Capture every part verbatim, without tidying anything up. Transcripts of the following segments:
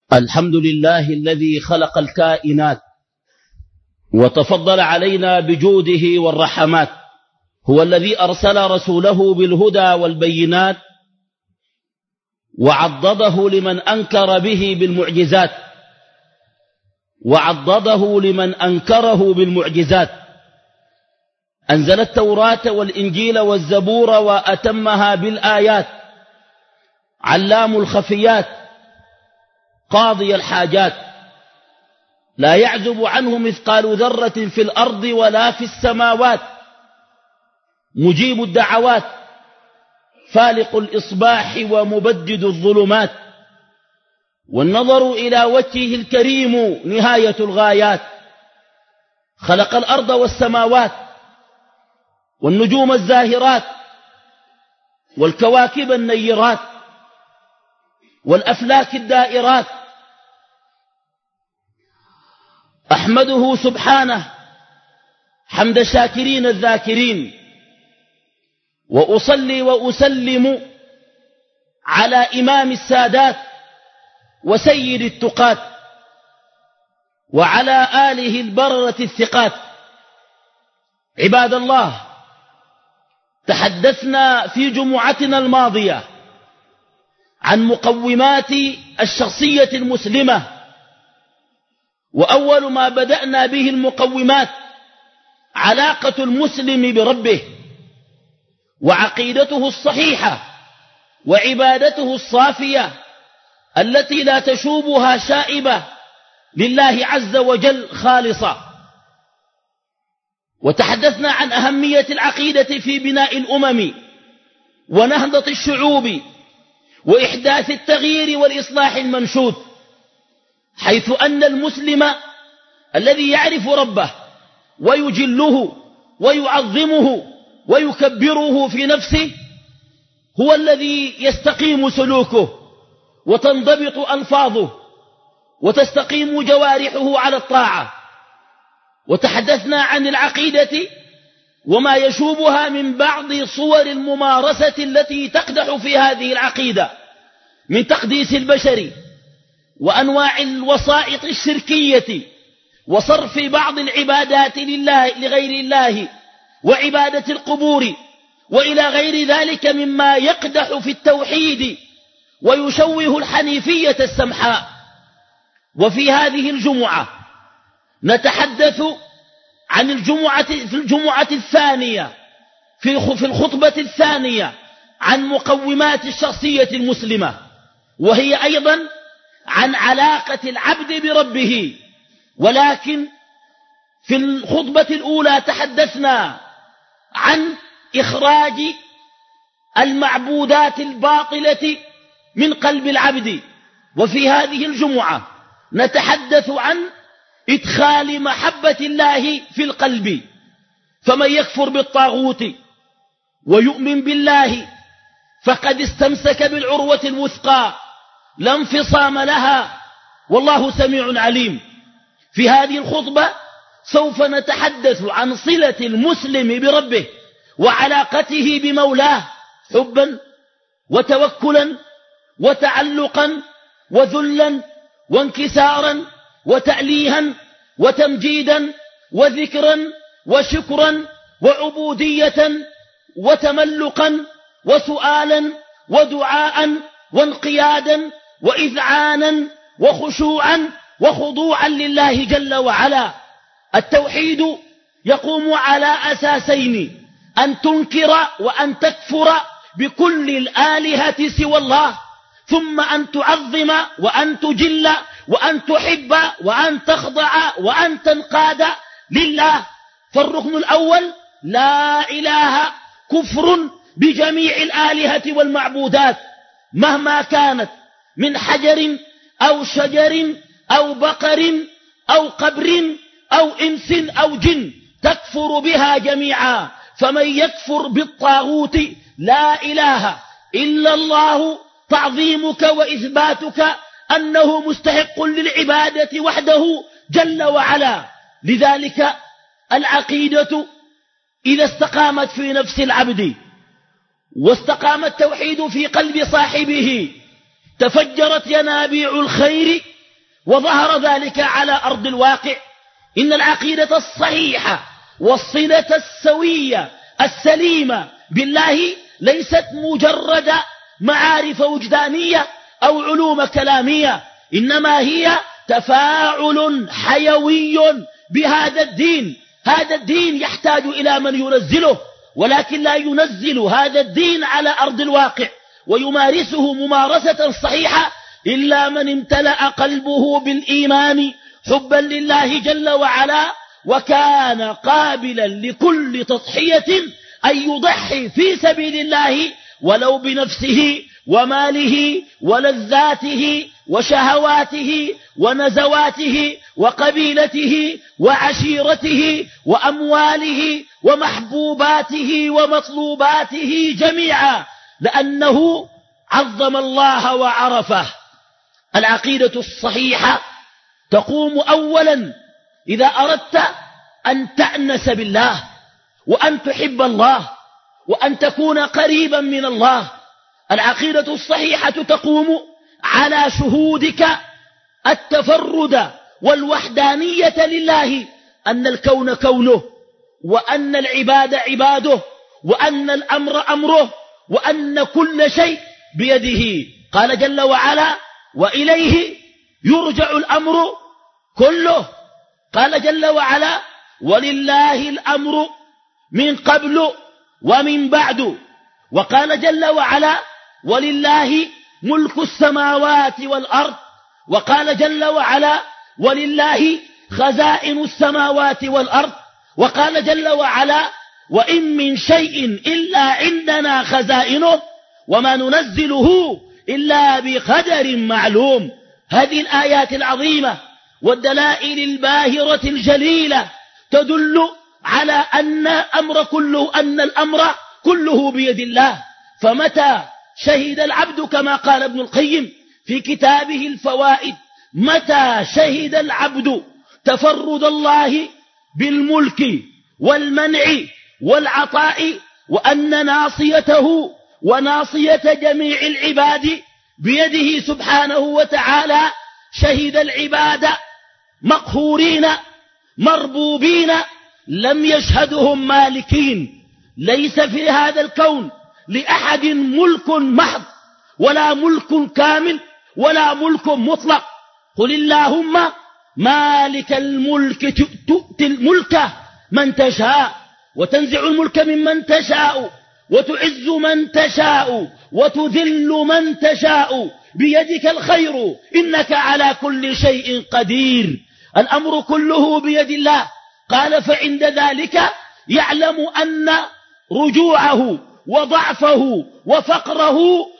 الحمد لله الذي خلق الكائنات وتفضل علينا بجوده والرحمات. هو الذي أرسل رسوله بالهدى والبينات وعضده لمن أنكر به بالمعجزات وعضده لمن أنكره بالمعجزات. أنزل التوراة والإنجيل والزبور وأتمها بالآيات. علام الخفيات قاضي الحاجات، لا يعزب عنه مثقال ذرة في الأرض ولا في السماوات. مجيب الدعوات فالق الإصباح ومبدد الظلمات. والنظر إلى وجهه الكريم نهاية الغايات. خلق الأرض والسماوات والنجوم الزاهرات والكواكب النيرات والأفلاك الدائرات. أحمده سبحانه حمد الشاكرين الذاكرين، وأصلي وأسلم على إمام السادات وسيد التقات وعلى آله البررة الثقات. عباد الله، تحدثنا في جمعتنا الماضية عن مقومات الشخصية المسلمة، وأول ما بدأنا به المقومات علاقة المسلم بربه وعقيدته الصحيحة وعبادته الصافية التي لا تشوبها شائبة لله عز وجل خالصة. وتحدثنا عن أهمية العقيدة في بناء الأمم ونهضة الشعوب وإحداث التغيير والإصلاح المنشود، حيث أن المسلم الذي يعرف ربه ويجله ويعظمه ويكبره في نفسه هو الذي يستقيم سلوكه وتنضبط ألفاظه وتستقيم جوارحه على الطاعة. وتحدثنا عن العقيدة وما يشوبها من بعض صور الممارسة التي تقدح في هذه العقيدة من تقديس البشر وأنواع الوسائط الشركية وصرف بعض العبادات لله لغير الله وعبادة القبور وإلى غير ذلك مما يقدح في التوحيد ويشوه الحنيفية السمحاء. وفي هذه الجمعة نتحدث عن الجمعة في الجمعة الثانية في الخطبة الثانية عن مقومات الشخصية المسلمة، وهي أيضا عن علاقة العبد بربه. ولكن في الخطبة الأولى تحدثنا عن إخراج المعبودات الباطلة من قلب العبد، وفي هذه الجمعة نتحدث عن إدخال محبة الله في القلب. فمن يكفر بالطاغوت ويؤمن بالله فقد استمسك بالعروة الوثقى لا انفصام لها، والله سميع عليم. في هذه الخطبة سوف نتحدث عن صلة المسلم بربه وعلاقته بمولاه حبا وتوكلا وتعلقا وذلا وانكسارا وتأليها وتمجيدا وذكرا وشكرا وعبودية وتملقا وسؤالا ودعاء وانقيادا وإذعانا وخشوعا وخضوعا لله جل وعلا. التوحيد يقوم على أساسين: أن تنكر وأن تكفر بكل الآلهة سوى الله، ثم أن تعظم وأن تجل وأن تحب وأن تخضع وأن تنقاد لله. فالركن الأول لا إله كفر بجميع الآلهة والمعبودات مهما كانت من حجر أو شجر أو بقر أو قبر أو إنس أو جن تكفر بها جميعا. فمن يكفر بالطاغوت لا إله إلا الله تعظيمك وإثباتك أنه مستحق للعبادة وحده جل وعلا. لذلك العقيدة إذا استقامت في نفس العبد واستقام التوحيد في قلب صاحبه تفجرت ينابيع الخير وظهر ذلك على أرض الواقع. إن العقيدة الصحيحة والصلة السوية السليمة بالله ليست مجرد معارف وجدانية أو علوم كلامية، إنما هي تفاعل حيوي بهذا الدين. هذا الدين يحتاج إلى من ينزله، ولكن لا ينزل هذا الدين على أرض الواقع ويمارسه ممارسة صحيحة إلا من امتلأ قلبه بالإيمان حبا لله جل وعلا، وكان قابلا لكل تضحية أن يضحي في سبيل الله ولو بنفسه وماله ولذاته وشهواته ونزواته وقبيلته وعشيرته وأمواله ومحبوباته ومطلوباته جميعا، لأنه عظم الله وعرفه. العقيدة الصحيحة تقوم أولا إذا أردت أن تأنس بالله وأن تحب الله وأن تكون قريبا من الله. العقيدة الصحيحة تقوم على شهودك التفرد والوحدانية لله، أن الكون كونه، وأن العباد عباده، وأن الأمر أمره، وأن كل شيء بيده. قال جل وعلا: وإليه يرجع الأمر كله. قال جل وعلا: ولله الأمر من قبل ومن بعد. وقال جل وعلا: ولله ملك السماوات والأرض. وقال جل وعلا: ولله خزائن السماوات والأرض. وقال جل وعلا: وإن من شيء إلا عندنا خزائنه وما ننزله إلا بقدر معلوم. هذه الآيات العظيمة والدلائل الباهرة الجليلة تدل على أن أمر كله أن الأمر كله بيد الله. فمتى شهد العبد كما قال ابن القيم في كتابه الفوائد: متى شهد العبد تفرد الله بالملك والمنع والعطاء، وأن ناصيته وناصية جميع العباد بيده سبحانه وتعالى، شهد العباد مقهورين مربوبين لم يشهدهم مالكين. ليس في هذا الكون لأحد ملك محض ولا ملك كامل ولا ملك مطلق. قل اللهم مالك الملك تؤتي الملك من تشاء وتنزع الملك ممن تشاء وتعز من تشاء وتذل من تشاء بيدك الخير إنك على كل شيء قدير. الأمر كله بيد الله. قال: فعند ذلك يعلم أن رجوعه وضعفه وفقره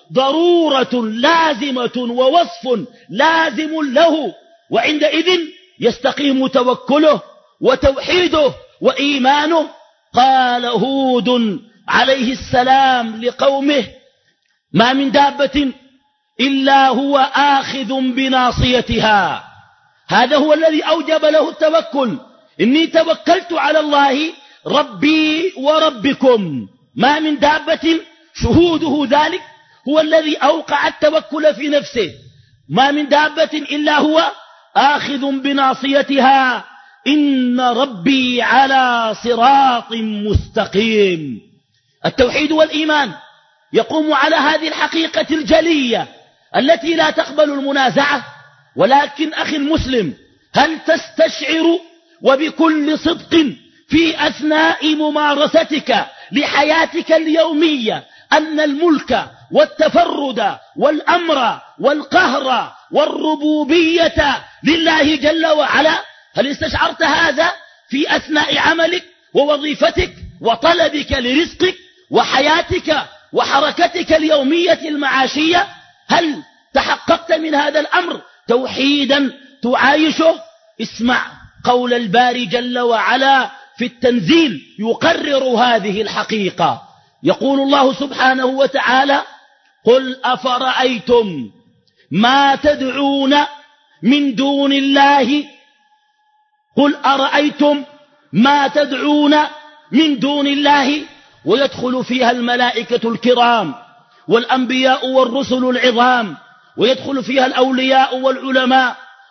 ضرورة لازمة ووصف لازم له، وعندئذ يستقيم توكله وتوحيده وإيمانه. قال هود عليه السلام لقومه: ما من دابة إلا هو آخذ بناصيتها. هذا هو الذي أوجب له التوكل. إني توكلت على الله ربي وربكم. ما من دابة، شهوده ذلك هو الذي أوقع التوكل في نفسه. ما من دابة إلا هو آخذ بناصيتها إن ربي على صراط مستقيم. التوحيد والإيمان يقوم على هذه الحقيقة الجلية التي لا تقبل المنازعة. ولكن أخي المسلم، هل تستشعر وبكل صدق في أثناء ممارستك لحياتك اليومية أن الملك والتفرد والأمر والقهر والربوبية لله جل وعلا؟ هل استشعرت هذا في أثناء عملك ووظيفتك وطلبك لرزقك وحياتك وحركتك اليومية المعاشية؟ هل تحققت من هذا الأمر توحيدا تعايشه؟ اسمع قول الباري جل وعلا في التنزيل يقرر هذه الحقيقة. يقول الله سبحانه وتعالى: قل أفرأيتم ما تدعون من دون الله قل أرأيتم ما تدعون من دون الله. ويدخل فيها الملائكة الكرام والأنبياء والرسل العظام، ويدخل فيها الأولياء والعلماء،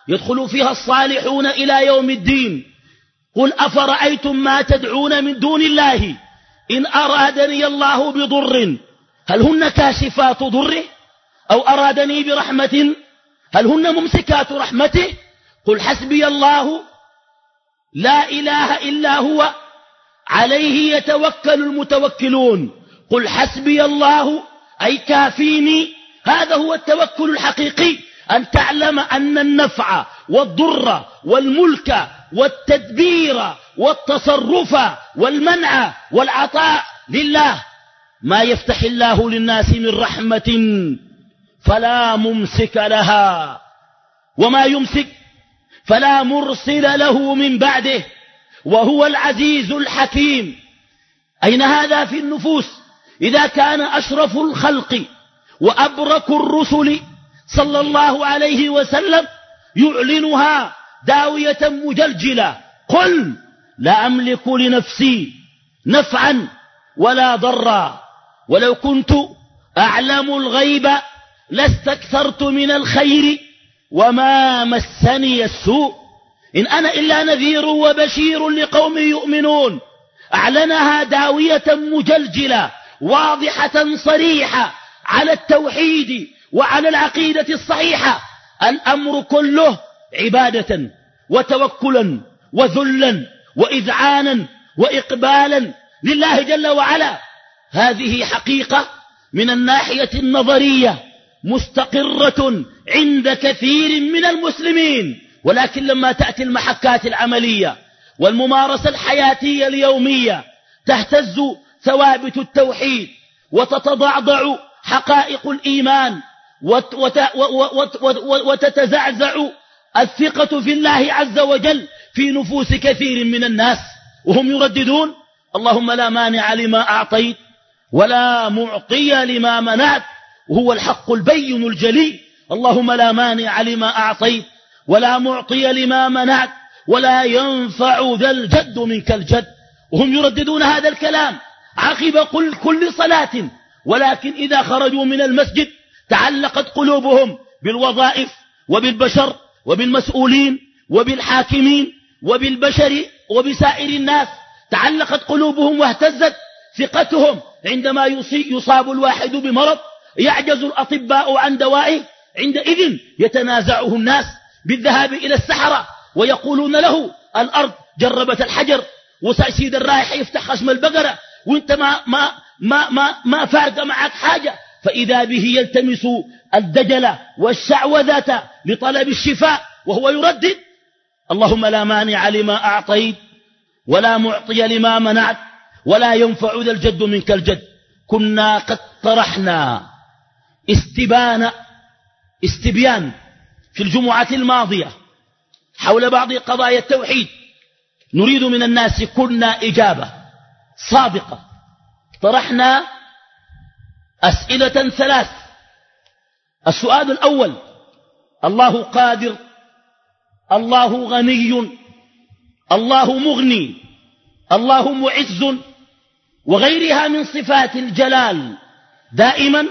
يدخل فيها الصالحون إلى يوم الدين. قل أفرأيتم ما تدعون من دون الله إن أرادني الله بضر هل هن كاشفات ضره أو أرادني برحمة هل هن ممسكات رحمته؟ قل حسبي الله لا إله إلا هو عليه يتوكل المتوكلون. قل حسبي الله أي كافيني. هذا هو التوكل الحقيقي، أن تعلم أن النفع والضر والملك والتدبير والتصرف والمنع والعطاء لله. ما يفتح الله للناس من رحمة فلا ممسك لها وما يمسك فلا مرسل له من بعده وهو العزيز الحكيم. أين هذا في النفوس؟ إذا كان أشرف الخلق وأبرك الرسل صلى الله عليه وسلم يعلنها داوية مجلجلة: قل لا أملك لنفسي نفعا ولا ضرا ولو كنت أعلم الغيب لاستكثرت من الخير وما مسني السوء إن أنا إلا نذير وبشير لقوم يؤمنون. أعلنها داوية مجلجلة واضحة صريحة على التوحيد وعلى العقيدة الصحيحة. الأمر كله عبادة وتوكلا وذلا وإذعانا وإقبالا لله جل وعلا. هذه حقيقة من الناحية النظرية مستقرة عند كثير من المسلمين، ولكن لما تأتي المحكات العملية والممارسة الحياتية اليومية تهتز ثوابت التوحيد وتتضعضع حقائق الإيمان وتتزعزع الثقة في الله عز وجل في نفوس كثير من الناس، وهم يرددون: اللهم لا مانع لما أعطيت ولا معطي لما منعت، وهو الحق البين الجلي. اللهم لا مانع لما أعطيت ولا معطي لما منعت ولا ينفع ذا الجد منك الجد. وهم يرددون هذا الكلام عقب كل, كل صلاة، ولكن إذا خرجوا من المسجد تعلقت قلوبهم بالوظائف وبالبشر وبالمسؤولين وبالحاكمين وبالبشر وبسائر الناس. تعلقت قلوبهم واهتزت ثقتهم عندما يصاب الواحد بمرض يعجز الأطباء عن دوائه، عندئذ يتنازعه الناس بالذهاب إلى السحرة ويقولون له: الأرض جربت الحجر، وسيد الرايح يفتح خشم البقرة وانت ما, ما, ما, ما, ما فارق معك حاجة. فإذا به يلتمس الدجل والشعوذة لطلب الشفاء وهو يردد: اللهم لا مانع لما أعطيت ولا معطي لما منعت ولا ينفع ذا الجد منك الجد. كنا قد طرحنا استبان استبيان في الجمعة الماضية حول بعض قضايا التوحيد، نريد من الناس كنا إجابة صادقة. طرحنا أسئلة ثلاث. السؤال الأول: الله قادر، الله غني، الله مغني، الله معز وغيرها من صفات الجلال دائما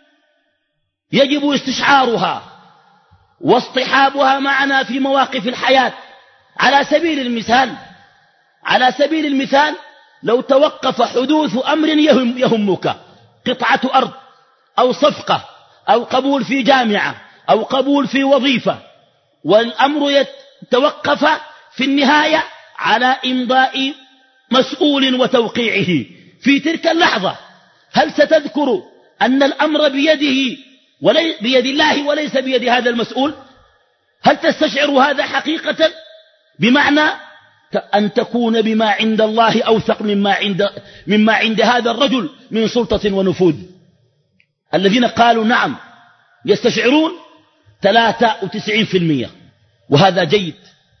يجب استشعارها واصطحابها معنا في مواقف الحياة. على سبيل المثال على سبيل المثال لو توقف حدوث أمر يهم يهمك، قطعة أرض أو صفقة أو قبول في جامعة أو قبول في وظيفة، والأمر يتوقف في النهاية على إمضاء مسؤول وتوقيعه في تلك اللحظة، هل ستذكر أن الأمر بيده ولي بيد الله وليس بيد هذا المسؤول؟ هل تستشعر هذا حقيقة؟ بمعنى أن تكون بما عند الله أوثق مما عند, مما عند هذا الرجل من سلطة ونفوذ. الذين قالوا نعم يستشعرون ثلاثة وتسعين بالمئة، وهذا جيد.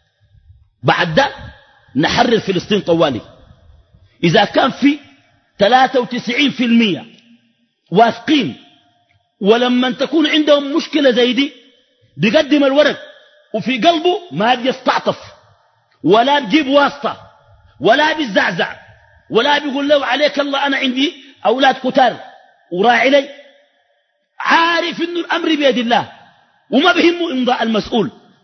بعد ده نحرر فلسطين طوالي. إذا كان في ثلاثة وتسعين بالمئة واثقين، ولما تكون عندهم مشكلة زي دي بيقدم الورق وفي قلبه ما بيستعطف ولا بيجيب واسطة ولا بيزعزع ولا بيقول له عليك الله أنا عندي أولاد كتار وراعي لي، عارف إنه الأمر بيد الله وما بهمه إمضاء المسؤول،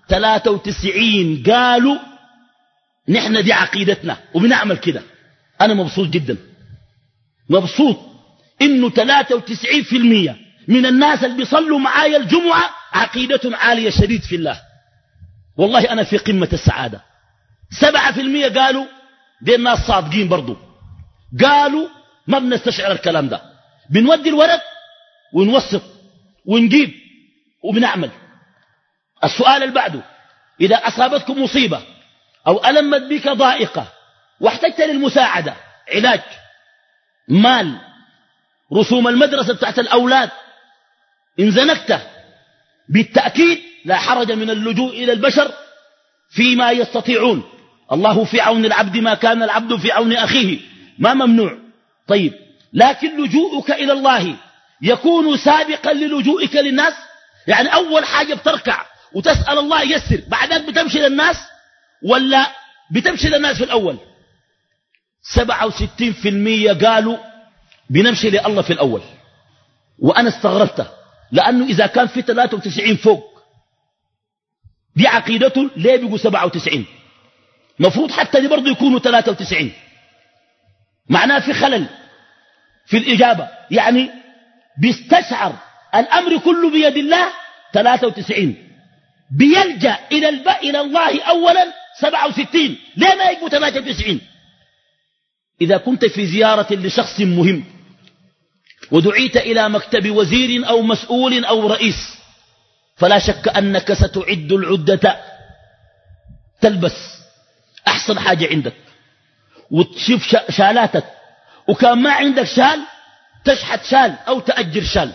ثلاثة وتسعين قالوا نحن دي عقيدتنا وبنعمل كده. أنا مبسوط جدا، مبسوط إنه ثلاثة وتسعين في المية من الناس اللي بيصلوا معايا الجمعة عقيدتهم عالية شديد في الله. والله أنا في قمة السعادة. سبعة في المية قالوا دي الناس صادقين برضو، قالوا ما بنستشعر الكلام ده، بنودي الورق ونوسط ونجيب وبنعمل. السؤال اللي بعده، إذا أصابتكم مصيبة أو ألمت بك ضائقة واحتجت للمساعدة، علاج، مال، رسوم المدرسة بتاعت الأولاد، إن زنكت بالتأكيد لا حرج من اللجوء إلى البشر فيما يستطيعون. الله في عون العبد ما كان العبد في عون أخيه، ما ممنوع. طيب، لكن لجوءك إلى الله يكون سابقا للجوءك للناس. يعني أول حاجة بتركع وتسأل الله يسر، بعدك بتمشي للناس ولا بتمشي للناس في الأول؟ سبعة وستين في المية قالوا بنمشي لله في الأول. وأنا استغربت، لأنه إذا كان في ثلاثة وتسعين فوق دي عقيدته، ليه بيقوا سبعة وتسعين؟ مفروض حتى دي برضو يكونوا ثلاثة وتسعين. معناه في خلل في الإجابة، يعني بيستشعر الأمر كله بيد الله ثلاثة وتسعين، بيلجأ إلى الب... إلى الله أولا سبعة وستين. ليه ما يجبوا ثلاثة وتسعين؟ إذا كنت في زيارة لشخص مهم ودعيت إلى مكتب وزير أو مسؤول أو رئيس، فلا شك أنك ستعد العدة، تلبس أحسن حاجة عندك وتشوف شالاتك، وكان ما عندك شال تشحت شال أو تأجر شال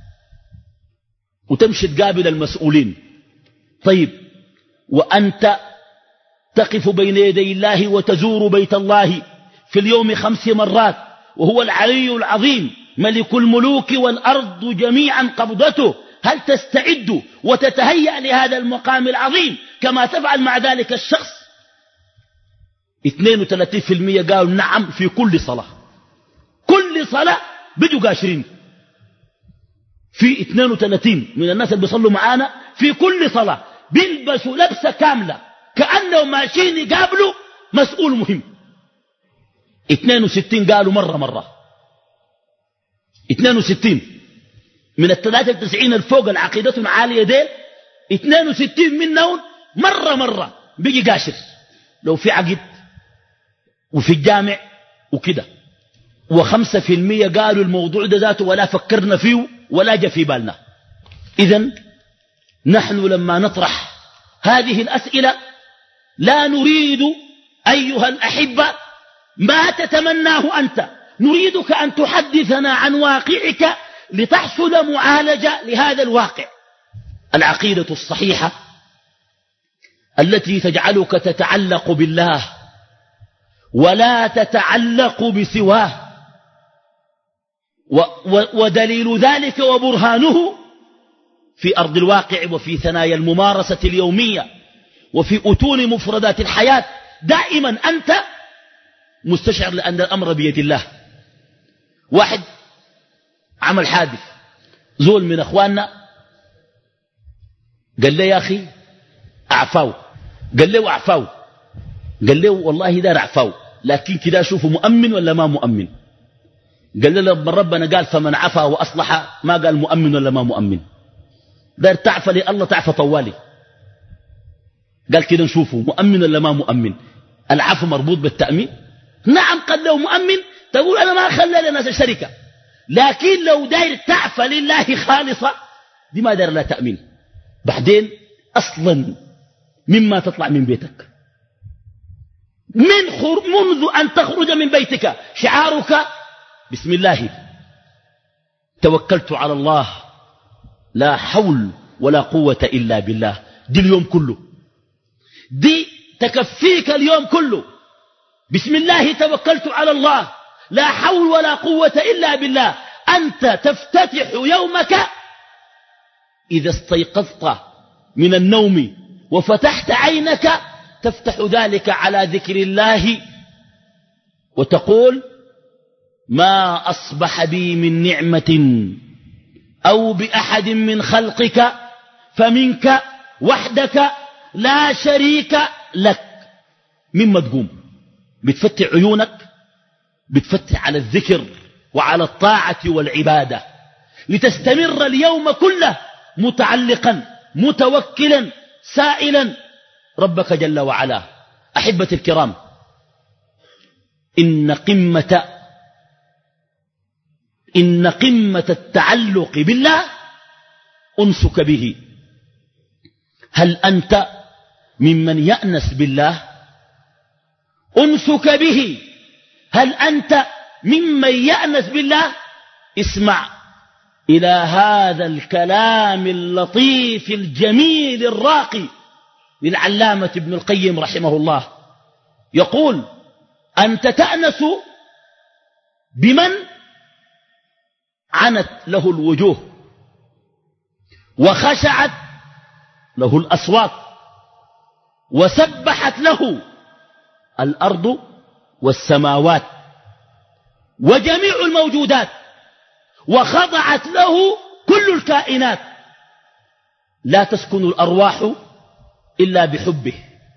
وتمشي تقابل المسؤولين. طيب، وأنت تقف بين يدي الله وتزور بيت الله في اليوم خمس مرات، وهو العلي العظيم ملك الملوك والأرض جميعا قبضته، هل تستعد وتتهيأ لهذا المقام العظيم كما تفعل مع ذلك الشخص؟ اثنين وثلاثين في المية قالوا نعم في كل صلاة. كل صلاة بدوا قاشرين. في اثنين وثلاثين من الناس اللي بيصلوا معانا في كل صلاة بيلبسوا لبسة كاملة كأنهم ماشيين يقابلوا مسؤول مهم. اثنين وستين قالوا مرة مرة. اثنين وستين من الثلاثة وتسعين الفوق العقيدتهم عالية ديل، اثنين وستين منهم مرة مرة بيجي قاشر لو في عقد وفي الجامع وكده. وخمسة في المية قالوا الموضوع ده ذاته ولا فكرنا فيه ولا جا في بالنا. إذن نحن لما نطرح هذه الأسئلة لا نريد أيها الأحبة ما تتمناه أنت، نريدك أن تحدثنا عن واقعك لتحصل معالجة لهذا الواقع. العقيدة الصحيحة التي تجعلك تتعلق بالله ولا تتعلق بسواه، ودليل ذلك وبرهانه في أرض الواقع وفي ثنايا الممارسة اليومية وفي أتون مفردات الحياة. دائما أنت مستشعر لأن الأمر بيد الله. واحد عمل حادث، زول من أخواننا قال لي يا أخي أعفاو، قال له أعفاو، قال له والله دار أعفاو، لكن كده شوفوا مؤمن ولا ما مؤمن. قال له لما ربنا قال فمن عفا وأصلح، ما قال مؤمن ولا ما مؤمن. دار تعفى لي الله تعفى طوالي، قال كده نشوفوا مؤمن ولا ما مؤمن. العفو مربوط بالتأمين. نعم قد لو مؤمن تقول أنا ما خلى لناس الشركة، لكن لو داير تعفى لله خالصة دي ما داير لا تأمين. بعدين أصلا مما تطلع من بيتك من خر... منذ أن تخرج من بيتك شعارك بسم الله توكلت على الله لا حول ولا قوة إلا بالله. دي اليوم كله، دي تكفيك اليوم كله. بسم الله توكلت على الله لا حول ولا قوة إلا بالله. أنت تفتتح يومك إذا استيقظت من النوم وفتحت عينك، تفتح ذلك على ذكر الله وتقول ما أصبح بي من نعمة أو بأحد من خلقك فمنك وحدك لا شريك لك. مما تقوم بتفتح عيونك، بتفتح على الذكر وعلى الطاعة والعبادة، لتستمر اليوم كله متعلقا متوكلا سائلا ربك جل وعلا. أحبة الكرام، إن قمة إن قمة التعلق بالله أنسك به. هل أنت ممن يأنس بالله؟ أنسك به. هل أنت ممن يأنس بالله؟ اسمع إلى هذا الكلام اللطيف الجميل الراقي للعلامة ابن القيم رحمه الله. يقول: أنت تأنس بمن عنت له الوجوه وخشعت له الأصوات وسبحت له الأرض والسماوات وجميع الموجودات وخضعت له كل الكائنات. لا تسكن الأرواح إلا بحبه،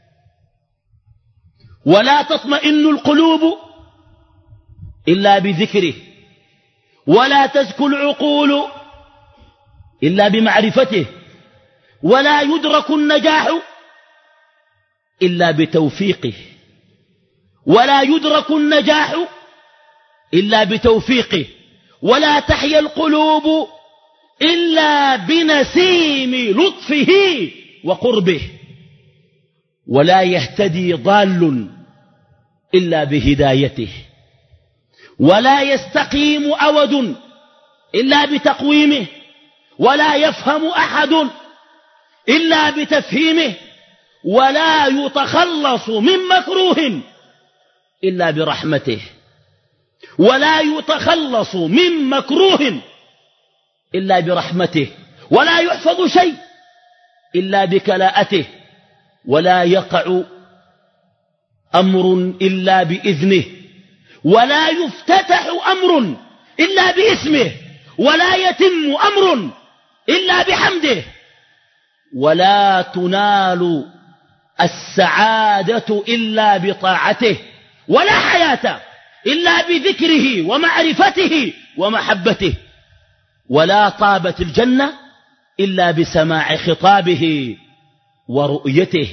ولا تطمئن القلوب إلا بذكره، ولا تزكو العقول إلا بمعرفته، ولا يدرك النجاح إلا بتوفيقه، ولا يدرك النجاح إلا بتوفيقه، ولا تحيا القلوب إلا بنسيم لطفه وقربه، ولا يهتدي ضال إلا بهدايته، ولا يستقيم أود إلا بتقويمه، ولا يفهم أحد إلا بتفهيمه، ولا يتخلص من مكروه إلا برحمته، ولا يتخلص من مكروه إلا برحمته، ولا يحفظ شيء إلا بكلاءته، ولا يقع أمر إلا بإذنه، ولا يفتتح أمر إلا باسمه، ولا يتم أمر إلا بحمده، ولا تنال السعادة إلا بطاعته، ولا حياة إلا بذكره ومعرفته ومحبته، ولا طابت الجنة إلا بسماع خطابه ورؤيته.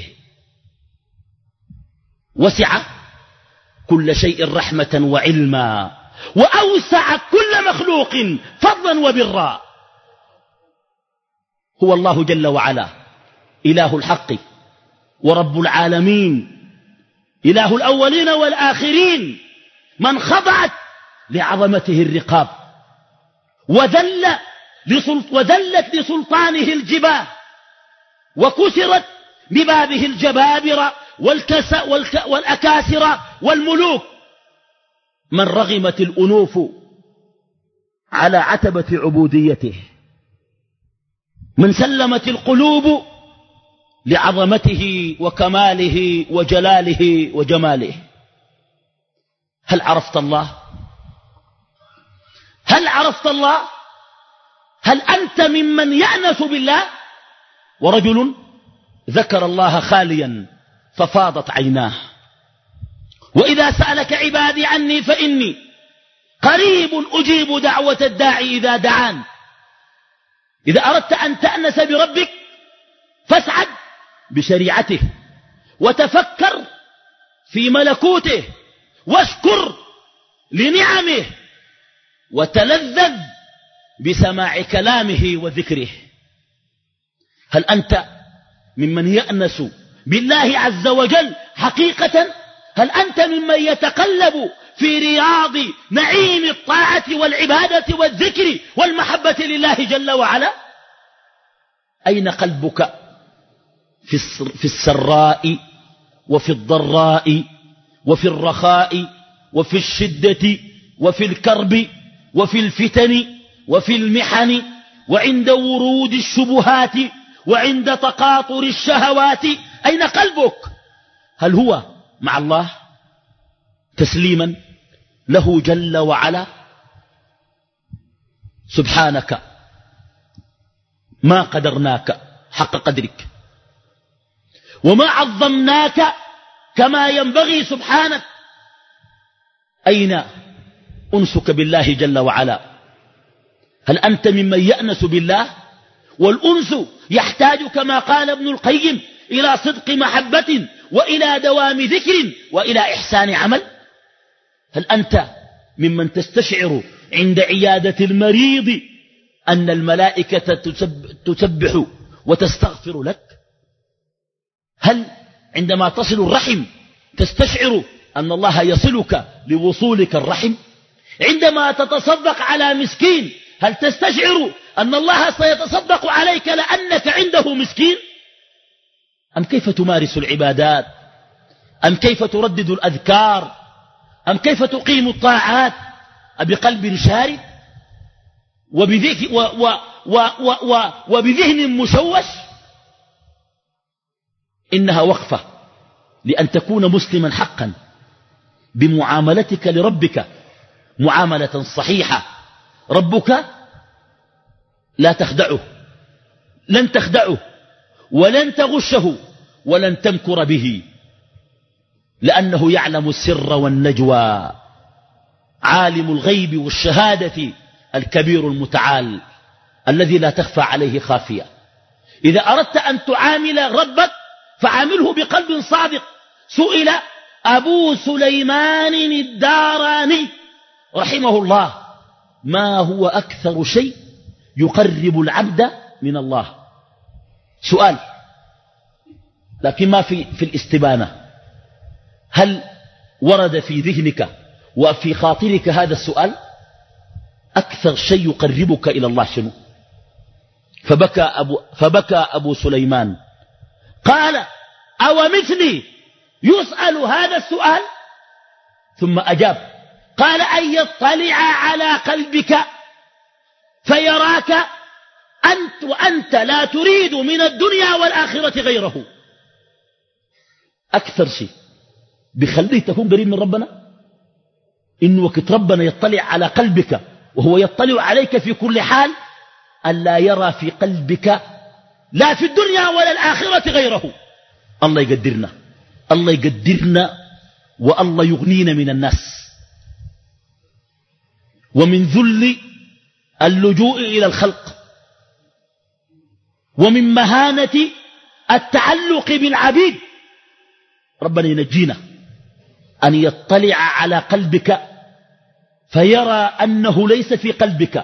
وسع كل شيء رحمة وعلما، وأوسع كل مخلوق فضلا وبرا. هو الله جل وعلا إله الحق ورب العالمين، إله الأولين والآخرين، من خضعت لعظمته الرقاب وذل وذلت لسلطانه الجباه، وكسرت ببابه الجبابرة والكس والك والأكاسرة والملوك، من رغمت الأنوف على عتبة عبوديته، من سلمت القلوب لعظمته وكماله وجلاله وجماله. هل عرفت الله؟ هل عرفت الله؟ هل أنت ممن يأنس بالله؟ ورجل ذكر الله خاليا ففاضت عيناه. وإذا سألك عبادي عني فإني قريب أجيب دعوة الداعي إذا دعان. إذا أردت أن تأنس بربك فاسعد بشريعته، وتفكر في ملكوته، واشكر لنعمه، وتلذذ بسماع كلامه وذكره. هل أنت ممن يأنس بالله عز وجل حقيقة؟ هل أنت ممن يتقلب في رياض نعيم الطاعة والعبادة والذكر والمحبة لله جل وعلا؟ أين قلبك في السراء وفي الضراء وفي الرخاء وفي الشدة وفي الكرب وفي الفتن وفي المحن وعند ورود الشبهات وعند تقاطر الشهوات؟ أين قلبك؟ هل هو مع الله تسليما له جل وعلا؟ سبحانك ما قدرناك حق قدرك، وما عظمناك كما ينبغي سبحانك. أين أنسك بالله جل وعلا؟ هل أنت ممن يأنس بالله؟ والأنس يحتاج كما قال ابن القيم إلى صدق محبة وإلى دوام ذكر وإلى إحسان عمل. هل أنت ممن تستشعر عند عيادة المريض أن الملائكة تسبح وتستغفر لك؟ هل عندما تصل الرحم تستشعر أن الله يصلك لوصولك الرحم؟ عندما تتصدق على مسكين هل تستشعر أن الله سيتصدق عليك لأنك عنده مسكين؟ أم كيف تمارس العبادات؟ أم كيف تردد الأذكار؟ أم كيف تقيم الطاعات؟ بقلب شارد وبذهن مشوش؟ إنها وقفة لأن تكون مسلما حقا بمعاملتك لربك معاملة صحيحة. ربك لا تخدعه، لن تخدعه ولن تغشه ولن تمكر به، لأنه يعلم السر والنجوى، عالم الغيب والشهادة الكبير المتعال الذي لا تخفى عليه خافية. إذا أردت أن تعامل ربك فعامله بقلب صادق. سئل أبو سليمان الداراني رحمه الله ما هو أكثر شيء يقرب العبد من الله؟ سؤال لكن ما في, في الاستبانة. هل ورد في ذهنك وفي خاطرك هذا السؤال؟ أكثر شيء يقربك إلى الله شنو؟ فبكى أبو, فبكى أبو سليمان قال أو مثلي يسأل هذا السؤال؟ ثم أجاب قال أن يطلع على قلبك فيراك أنت وأنت لا تريد من الدنيا والآخرة غيره. أكثر شيء بخليه تكون قريب من ربنا إنه وقت ربنا يطلع على قلبك وهو يطلع عليك في كل حال ألا يرى في قلبك لا في الدنيا ولا الآخرة غيره. الله يقدرنا، الله يقدرنا والله يغنينا من الناس ومن ذل اللجوء إلى الخلق ومن مهانة التعلق بالعبيد. ربنا ينجينا أن يطلع على قلبك فيرى أنه ليس في قلبك،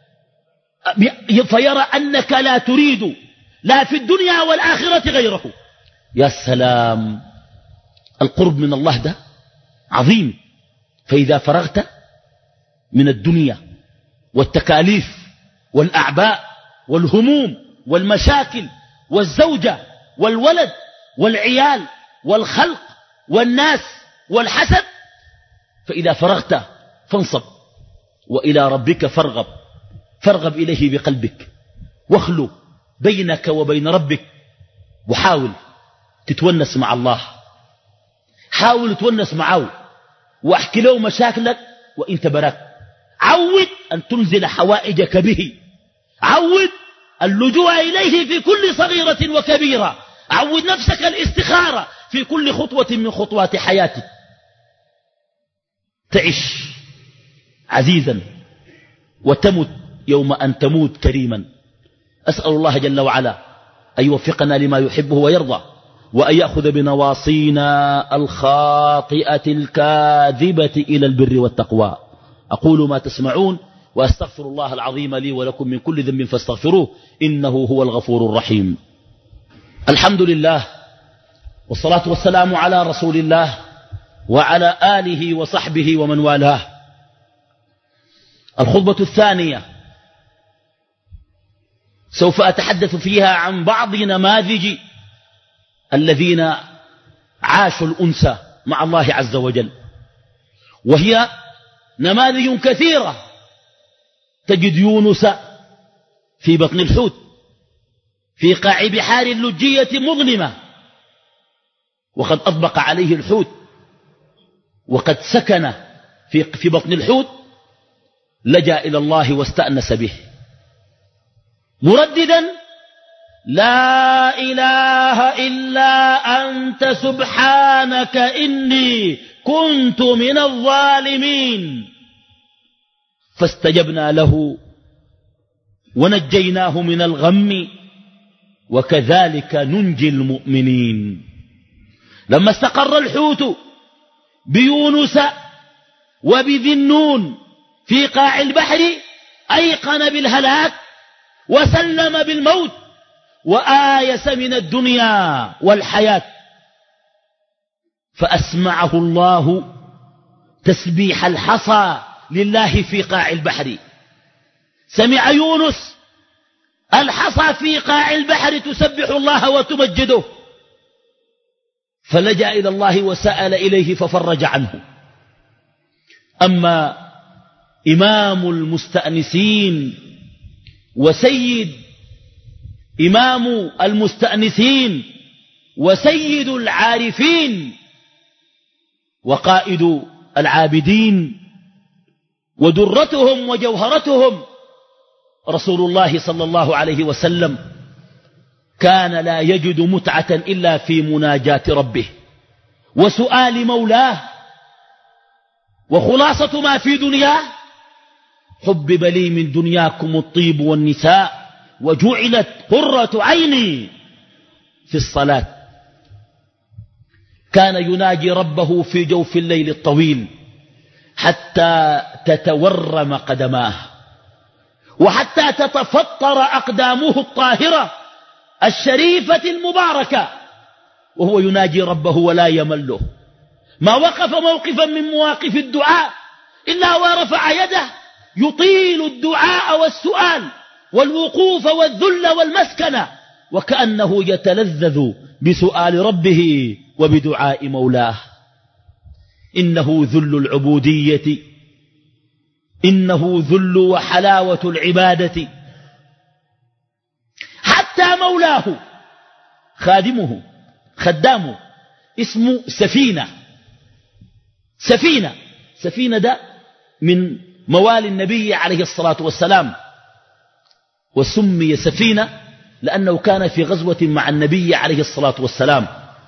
فيرى أنك لا تريد لا في الدنيا والآخرة غيره. يا سلام، القرب من الله ده عظيم. فإذا فرغت من الدنيا والتكاليف والأعباء والهموم والمشاكل والزوجة والولد والعيال والخلق والناس والحسد، فإذا فرغت فانصب وإلى ربك فارغب، فارغب إليه بقلبك واخلو بينك وبين ربك، وحاول تتونس مع الله، حاول تتونس معه واحكي له مشاكلك وانت براك. عود أن تنزل حوائجك به، عود اللجوء إليه في كل صغيرة وكبيرة، عود نفسك الاستخارة في كل خطوة من خطوات حياتك. تعش عزيزا وتمت يوم أن تموت كريما. أسأل الله جل وعلا أن يوفقنا لما يحبه ويرضى، وأن يأخذ بنواصينا الخاطئة الكاذبة إلى البر والتقوى. أقول ما تسمعون وأستغفر الله العظيم لي ولكم من كل ذنب فاستغفروه إنه هو الغفور الرحيم. الحمد لله والصلاة والسلام على رسول الله وعلى آله وصحبه ومن والاه. الخطبة الثانية سوف أتحدث فيها عن بعض نماذج الذين عاشوا الأنس مع الله عز وجل، وهي نماذج كثيرة. تجد يونس في بطن الحوت في قاع بحار اللجية مظلمة وقد أطبق عليه الحوت، وقد سكن في, في بطن الحوت، لجأ إلى الله واستأنس به مرددا لا إله إلا أنت سبحانك إني كنت من الظالمين، فاستجبنا له ونجيناه من الغم وكذلك ننجي المؤمنين. لما استقر الحوت بيونس وبذي النون في قاع البحر أيقن بالهلاك وسلم بالموت وآيس من الدنيا والحياة، فأسمعه الله تسبيح الحصى لله في قاع البحر. سمع يونس الحصى في قاع البحر تسبح الله وتمجده، فلجأ إلى الله وسأل إليه ففرج عنه. أما إمام المستأنسين وسيد إمام المستأنسين وسيد العارفين وقائد العابدين ودرتهم وجوهرتهم رسول الله صلى الله عليه وسلم، كان لا يجد متعة إلا في مناجاة ربه وسؤال مولاه. وخلاصة ما في دنياه: حبب لي من دنياكم الطيب والنساء وجعلت قرة عيني في الصلاة. كان يناجي ربه في جوف الليل الطويل حتى تتورم قدماه وحتى تتفطر أقدامه الطاهرة الشريفة المباركة، وهو يناجي ربه ولا يمله. ما وقف موقفا من مواقف الدعاء إلا ورفع يده يطيل الدعاء والسؤال والوقوف والذل والمسكنة، وكأنه يتلذذ بسؤال ربه وبدعاء مولاه. إنه ذل العبودية، إنه ذل وحلاوة العبادة. حتى مولاه خادمه خدامه اسمه سفينة. سفينة سفينة ده من موالي النبي عليه الصلاة والسلام، وسمي سفينة لأنه كان في غزوة مع النبي عليه الصلاة والسلام،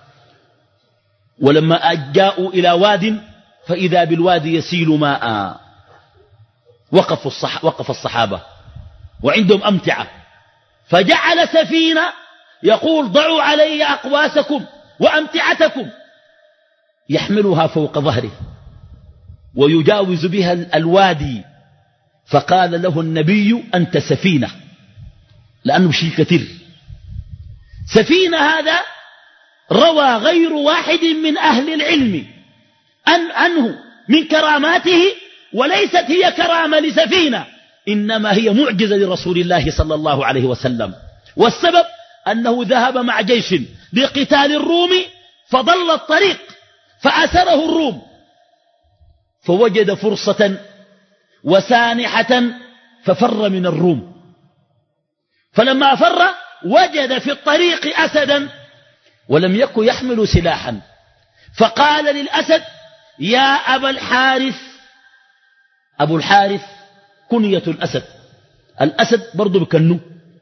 ولما جاءوا إلى واد فإذا بالوادي يسيل ماء، وقف, الصح وقف الصحابة وعندهم أمتعة، فجعل سفينة يقول: ضعوا علي أقواسكم وأمتعتكم، يحملها فوق ظهره ويجاوز بها الوادي. فقال له النبي: أنت سفينة، لأنه بشيء كثير. سفينة هذا روى غير واحد من أهل العلم أن عنه من كراماته، وليست هي كرامة لسفينة، إنما هي معجزة لرسول الله صلى الله عليه وسلم. والسبب أنه ذهب مع جيش لقتال الروم فضل الطريق فأسره الروم، فوجد فرصة وسانحة ففر من الروم. فلما فر وجد في الطريق أسدا ولم يكن يحمل سلاحا، فقال للأسد: يا أبا الحارث. أبو الحارث كنية الأسد، الأسد برضو بكنه،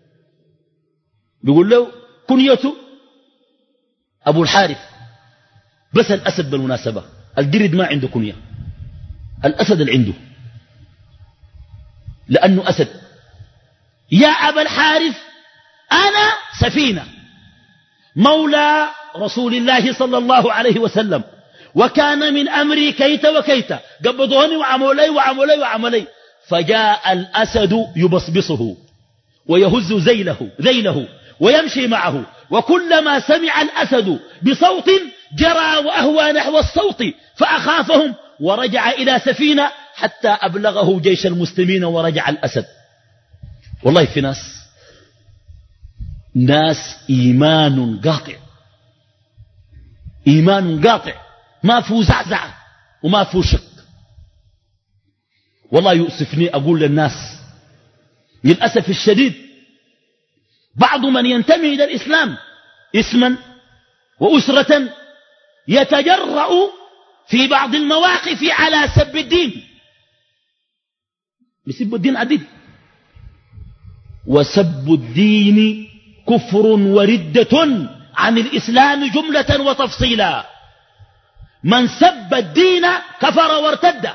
بيقول له كنيته أبو الحارث. بس الأسد بالمناسبة، الجرد ما عنده كنية، الأسد اللي عنده، لأنه أسد. يا أبا الحارث أنا سفينة مولى رسول الله صلى الله عليه وسلم، وكان من أمري كيت وكيت، قبضوني وعملي وعملي وعملي. فجاء الأسد يبصبصه ويهز ذيله ذيله ويمشي معه، وكلما سمع الأسد بصوت جرى وأهوى نحو الصوت فأخافهم ورجع إلى سفينة حتى أبلغه جيش المسلمين ورجع الأسد. والله في ناس ناس إيمان قاطع، إيمان قاطع، ما فيه زعزعة وما فيه شك. والله يؤسفني أقول للناس للأسف الشديد بعض من ينتمي إلى الإسلام اسما وأسرة يتجرأ في بعض المواقف على سب الدين، يسب الدين عديد، وسب الدين كفر وردة عن الإسلام جملة وتفصيلا. من سب الدين كفر وارتد.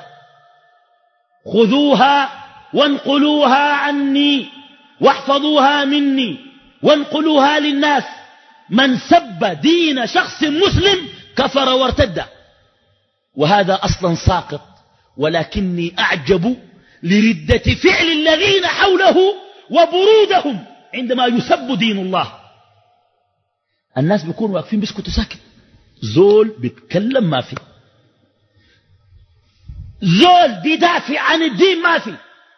خذوها وانقلوها عني واحفظوها مني وانقلوها للناس. من سب دين شخص مسلم كفر وارتد. وهذا أصلا ساقط، ولكني أعجب لردة فعل الذين حوله وبرودهم عندما يسب دين الله. الناس بيكونوا واقفين بيسكتوا ساكت، زول بيتكلم ما في، زول بيدافع عن الدين ما في،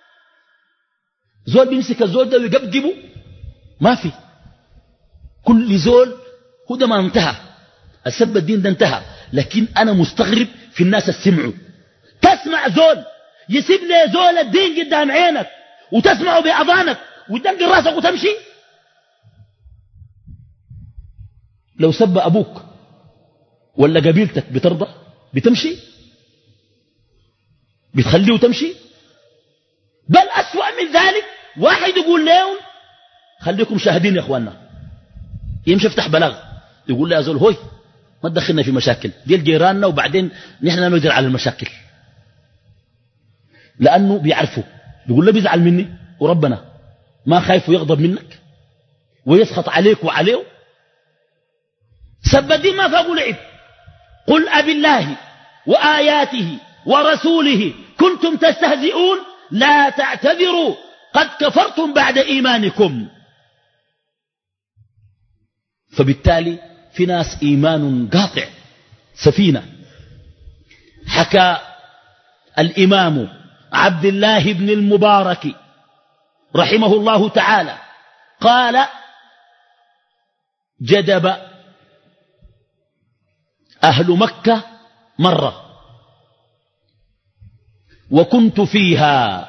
زول بيمسك الزول ده ويقبقبه ما في. كل زول هو ده ما انتهى، السب الدين ده انتهى. لكن أنا مستغرب في الناس السمعوا. تسمع زول يسيب لي زول الدين قدام عينك وتسمعه بأذانك وتنقل راسك وتمشي. لو سب أبوك ولا قبيلتك بترضى؟ بتمشي؟ بتخليه وتمشي؟ بل أسوأ من ذلك، واحد يقول لهم خليكم شاهدين يا أخواننا، يمشي يفتح بلاغ يقول لي يا زول هوي ما تدخلنا في مشاكل دي الجيراننا وبعدين نحن نجر على المشاكل. لأنه بيعرفوا بيقول له بيزعل مني وربنا ما خايف يغضب منك ويسخط عليك وعليه. سب الدين ما فاقوا لعب. قل أبي الله وآياته ورسوله كنتم تستهزئون لا تعتذروا قد كفرتم بعد إيمانكم. فبالتالي في ناس إيمان قاطع سفينة. حكى الإمام عبد الله بن المبارك رحمه الله تعالى قال جدب أهل مكة مرة وكنت فيها.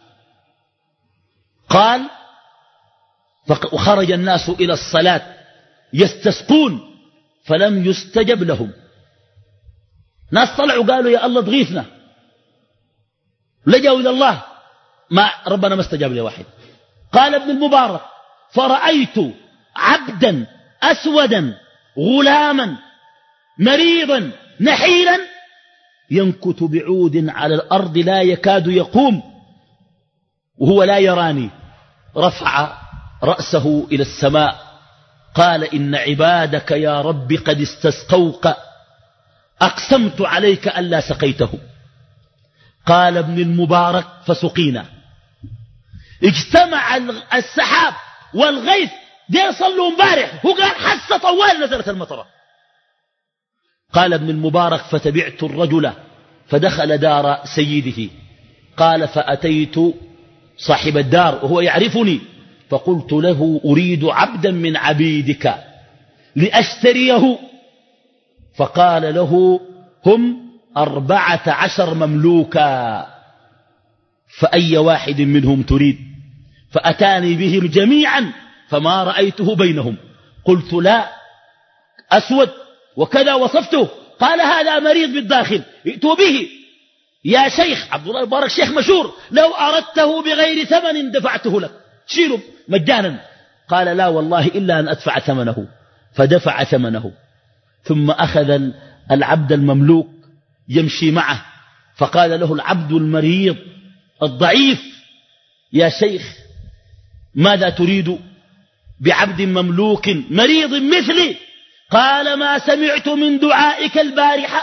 قال وخرج الناس إلى الصلاة يستسقون فلم يستجب لهم. ناس طلعوا قالوا يا الله تغيثنا، لجأوا إلى الله ما ربنا ما استجاب لي واحد. قال ابن المبارك فرأيت عبدا أسودا غلاما مريضا نحيلا ينكت بعود على الأرض لا يكاد يقوم وهو لا يراني. رفع رأسه إلى السماء قال إن عبادك يا رب قد استسقوك أقسمت عليك ألا سقيته. قال ابن المبارك فسقينا. اجتمع السحاب والغيث دي صلوا امبارح، هو قال حس طوال نزلت المطره. قال ابن المبارك فتبعت الرجل فدخل دار سيده. قال فأتيت صاحب الدار وهو يعرفني فقلت له أريد عبدا من عبيدك لأشتريه. فقال له هم أربعة عشر مملوكا فأي واحد منهم تريد؟ فأتاني بهم جميعا فما رأيته بينهم. قلت لا أسود وكذا وصفته. قال هذا مريض بالداخل ائتوا به يا شيخ. عبد الله مبارك شيخ مشهور، لو أردته بغير ثمن دفعته لك، شيله مجانا. قال لا والله إلا أن أدفع ثمنه. فدفع ثمنه ثم أخذ العبد المملوك يمشي معه. فقال له العبد المريض الضعيف يا شيخ ماذا تريد بعبد مملوك مريض مثلي؟ قال ما سمعت من دعائك البارحة.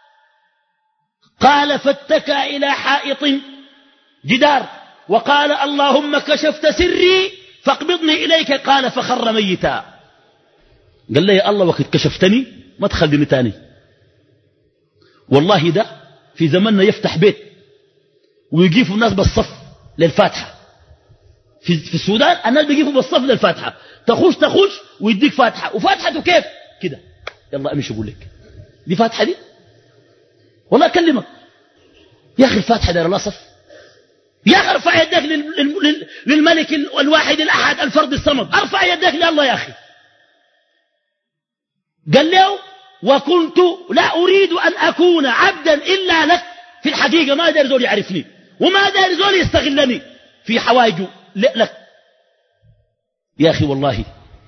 قال فاتكى إلى حائط جدار وقال اللهم كشفت سري فاقبضني إليك. قال فخر ميتا. قال لي يا الله وقت كشفتني ما تخليني تاني. والله ده في زمننا يفتح بيت ويقيفوا الناس بالصف للفاتحة. في, في السودان الناس بيقيفوا بالصف للفاتحة، تخش تخش ويديك فاتحة. وفاتحته كيف كده؟ يلا امشي اقول لك دي فاتحة دي؟ والله اكلمك يا اخي الفاتحة دار الله صف. يا اخي ارفع يدك للملك الواحد الاحد الفرد الصمد، ارفع يدك لله يا اخي. قال له وكنت لا اريد ان اكون عبدا الا لك. في الحقيقة ما دار زول يعرفني وما دار زول يستغلني في حوائجه لك. يا اخي والله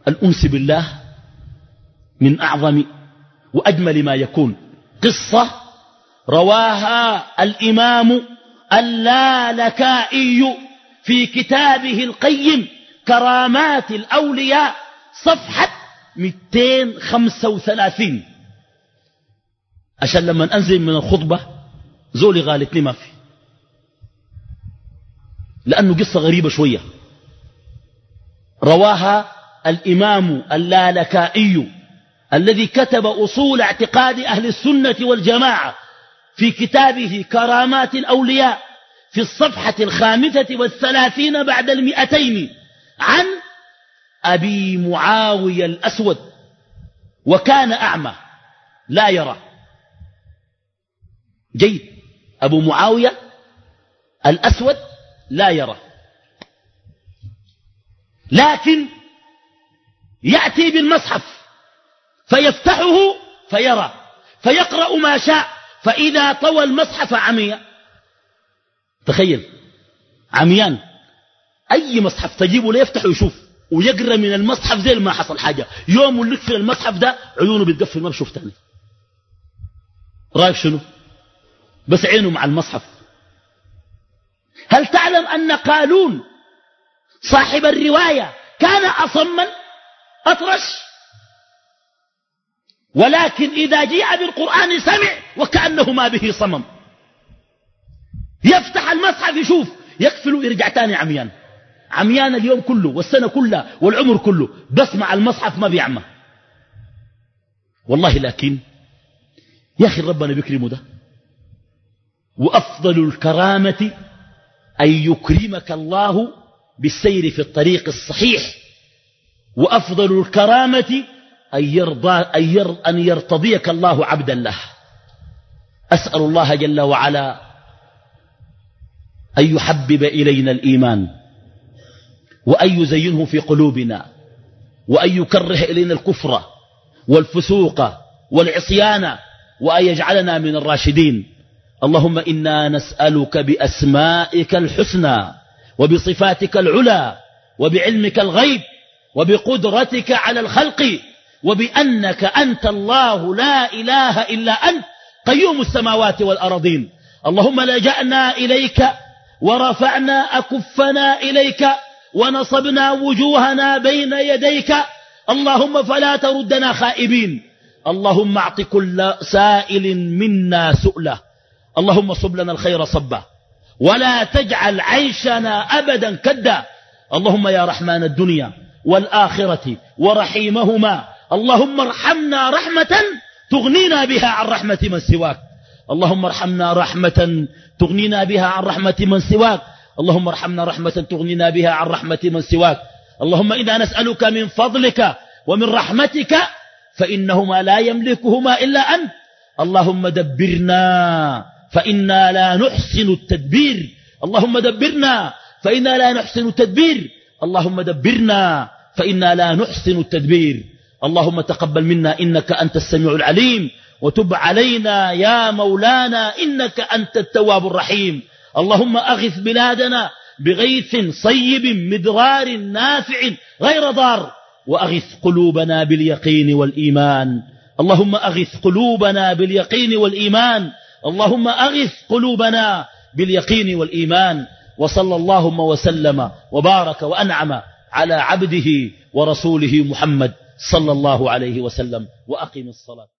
الأنس بالله من أعظم وأجمل ما يكون. قصة رواها الإمام اللالكائي في كتابه القيم كرامات الأولياء صفحة مئتين وخمسة وثلاثين. عشان لما أنزل من الخطبة زولي غالتني ما في، لأنه قصة غريبة شوية. رواها الإمام اللالكائي الذي كتب أصول اعتقاد أهل السنة والجماعة في كتابه كرامات الأولياء في الصفحة الخامسة والثلاثين بعد المئتين عن أبي معاوية الأسود، وكان أعمى لا يرى. جيد، أبو معاوية الأسود لا يرى، لكن يأتي بالمصحف فيفتحه فيرى فيقرأ ما شاء، فإذا طوى المصحف عمي. تخيل، عميان، أي مصحف تجيبه ليفتح ويشوف ويقرأ من المصحف زي ما حصل حاجة. يوم اللي يقفل المصحف ده عيونه بتقفل ما بشوف تاني. رأيك شنو؟ بس عينه مع المصحف. هل تعلم أن قالون صاحب الرواية كان أصما أطرش، ولكن إذا جاء بالقرآن سمع وكأنه ما به صمم. يفتح المصحف يشوف، يقفل ويرجع تاني عميان. عميان اليوم كله والسنة كلها والعمر كله، بس مع المصحف ما بيعمى والله. لكن يا أخي ربنا بيكرمه ده. وأفضل الكرامة أن يكرمك الله بالسير في الطريق الصحيح، وأفضل الكرامة أن, يرضى أن يرتضيك الله عبدا له. أسأل الله جل وعلا أن يحبب إلينا الإيمان، وأن يزينه في قلوبنا، وأن يكره إلينا الكفر والفسوق والعصيان، وأن يجعلنا من الراشدين. اللهم إنا نسألك بأسمائك الحسنى وبصفاتك العلى وبعلمك الغيب وبقدرتك على الخلق، وبأنك أنت الله لا إله إلا أنت قيوم السماوات والأرضين. اللهم لجأنا إليك ورفعنا أكفنا إليك ونصبنا وجوهنا بين يديك، اللهم فلا تردنا خائبين. اللهم اعط كل سائل منا سؤله، اللهم صب لنا الخير صبا ولا تجعل عيشنا أبدا كدا. اللهم يا رحمن الدنيا والآخرة ورحيمهما، اللهم ارحمنا رحمة تغنينا بها عن رحمة من سواك. اللهم ارحمنا رحمة تغنينا بها عن رحمة من سواك. اللهم ارحمنا رحمة تغنينا بها عن رحمة من سواك. اللهم إنا نسألك من فضلك ومن رحمتك فإنهما لا يملكهما إلا أنت. اللهم دبرنا فإنا لا نحسن التدبير. اللهم دبرنا فإنا لا نحسن التدبير. اللهم دبرنا فإنا لا نحسن التدبير. اللهم تقبل منا إنك أنت السميع العليم، وتب علينا يا مولانا إنك أنت التواب الرحيم. اللهم أغث بلادنا بغيث صيب مدرار نافع غير ضار، وأغث قلوبنا باليقين والإيمان. اللهم أغث قلوبنا باليقين والإيمان. اللهم أغث قلوبنا باليقين والإيمان. وصلى اللهم وسلم وبارك وأنعم على عبده ورسوله محمد صلى الله عليه وسلم. وأقم الصلاة.